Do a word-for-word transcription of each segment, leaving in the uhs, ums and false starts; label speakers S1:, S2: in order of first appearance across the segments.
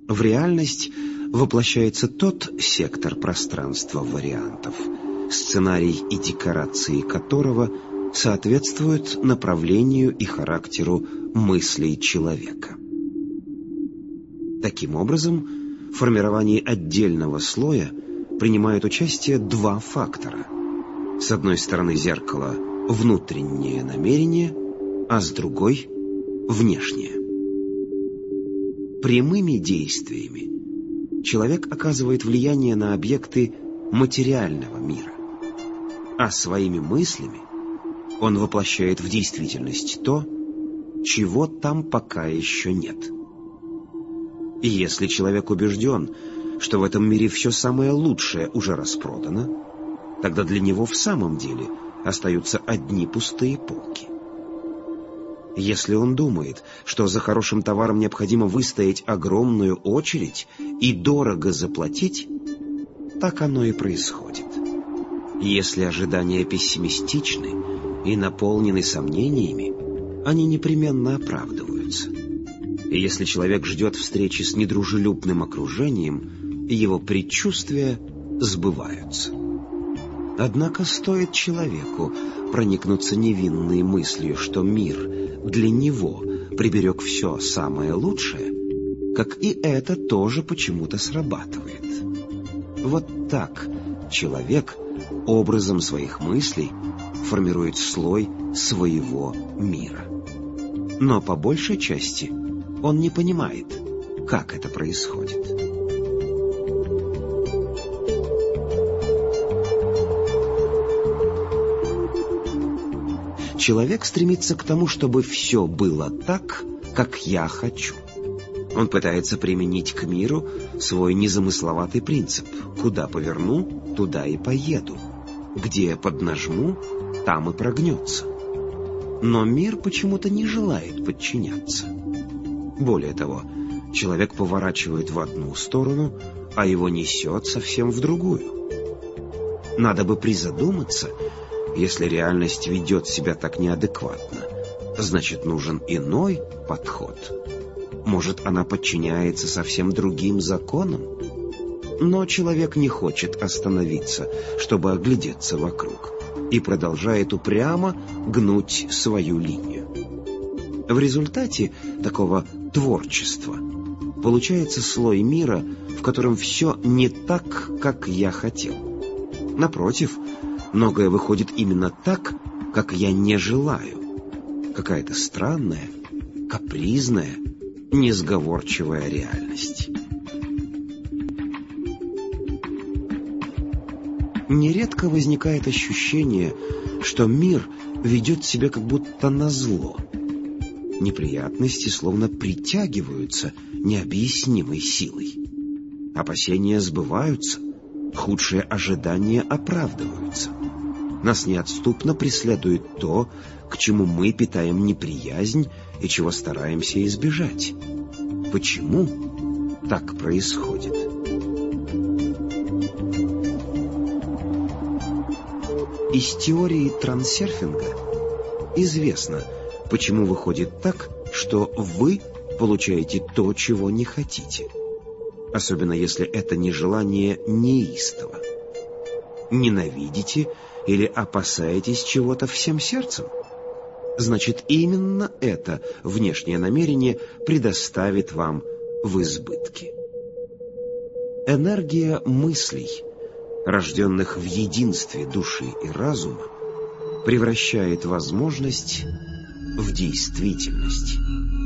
S1: В реальность воплощается тот сектор пространства вариантов, сценарий и декорации которого соответствуют направлению и характеру мыслей человека. Таким образом, в формировании отдельного слоя принимают участие два фактора. С одной стороны зеркала – внутреннее намерение, а с другой – внешнее. Прямыми действиями человек оказывает влияние на объекты материального мира, а своими мыслями он воплощает в действительность то, чего там пока еще нет. И если человек убежден, что в этом мире все самое лучшее уже распродано, тогда для него в самом деле остаются одни пустые полки. Если он думает, что за хорошим товаром необходимо выстоять огромную очередь и дорого заплатить, так оно и происходит. Если ожидания пессимистичны и наполнены сомнениями, они непременно оправдываются. И если человек ждет встречи с недружелюбным окружением, его предчувствия сбываются. Однако стоит человеку проникнуться невинной мыслью, что мир для него приберег все самое лучшее, как и это тоже почему-то срабатывает. Вот так человек образом своих мыслей формирует слой своего мира. Но по большей части он не понимает, как это происходит. Человек стремится к тому, чтобы все было так, как я хочу. Он пытается применить к миру свой незамысловатый принцип: куда поверну, туда и поеду, где поднажму, там и прогнется. Но мир почему-то не желает подчиняться. Более того, человек поворачивает в одну сторону, а его несет совсем в другую. Надо бы призадуматься. Если реальность ведет себя так неадекватно, значит, нужен иной подход. Может, она подчиняется совсем другим законам? Но человек не хочет остановиться, чтобы оглядеться вокруг, и продолжает упрямо гнуть свою линию. В результате такого творчества получается слой мира, в котором все не так, как я хотел. Напротив, многое выходит именно так, как я не желаю. Какая-то странная, капризная, несговорчивая реальность. Нередко возникает ощущение, что мир ведет себя как будто назло. Неприятности словно притягиваются необъяснимой силой. Опасения сбываются, худшие ожидания оправдываются. Нас неотступно преследует то, к чему мы питаем неприязнь и чего стараемся избежать. Почему так происходит? Из теории трансерфинга известно, почему выходит так, что вы получаете то, чего не хотите. Особенно если это не желание неистово. Ненавидите или опасаетесь чего-то всем сердцем? Значит, именно это внешнее намерение предоставит вам в избытке. Энергия мыслей, рожденных в единстве души и разума, превращает возможность в действительность.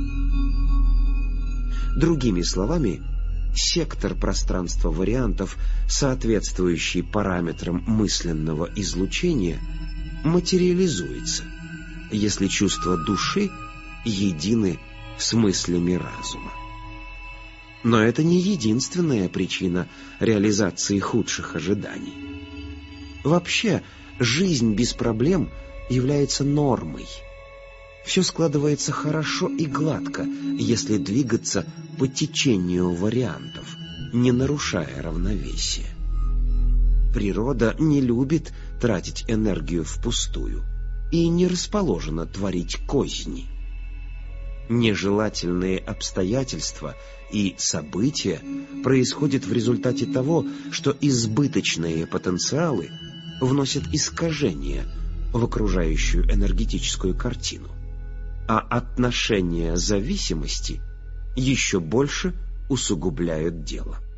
S1: Другими словами, сектор пространства вариантов, соответствующий параметрам мысленного излучения, материализуется, если чувства души едины с мыслями разума. Но это не единственная причина реализации худших ожиданий. Вообще, жизнь без проблем является нормой. Все складывается хорошо и гладко, если двигаться по течению вариантов, не нарушая равновесие. Природа не любит тратить энергию впустую и не расположена творить козни. Нежелательные обстоятельства и события происходят в результате того, что избыточные потенциалы вносят искажения в окружающую энергетическую картину, а отношения зависимости еще больше усугубляют дело.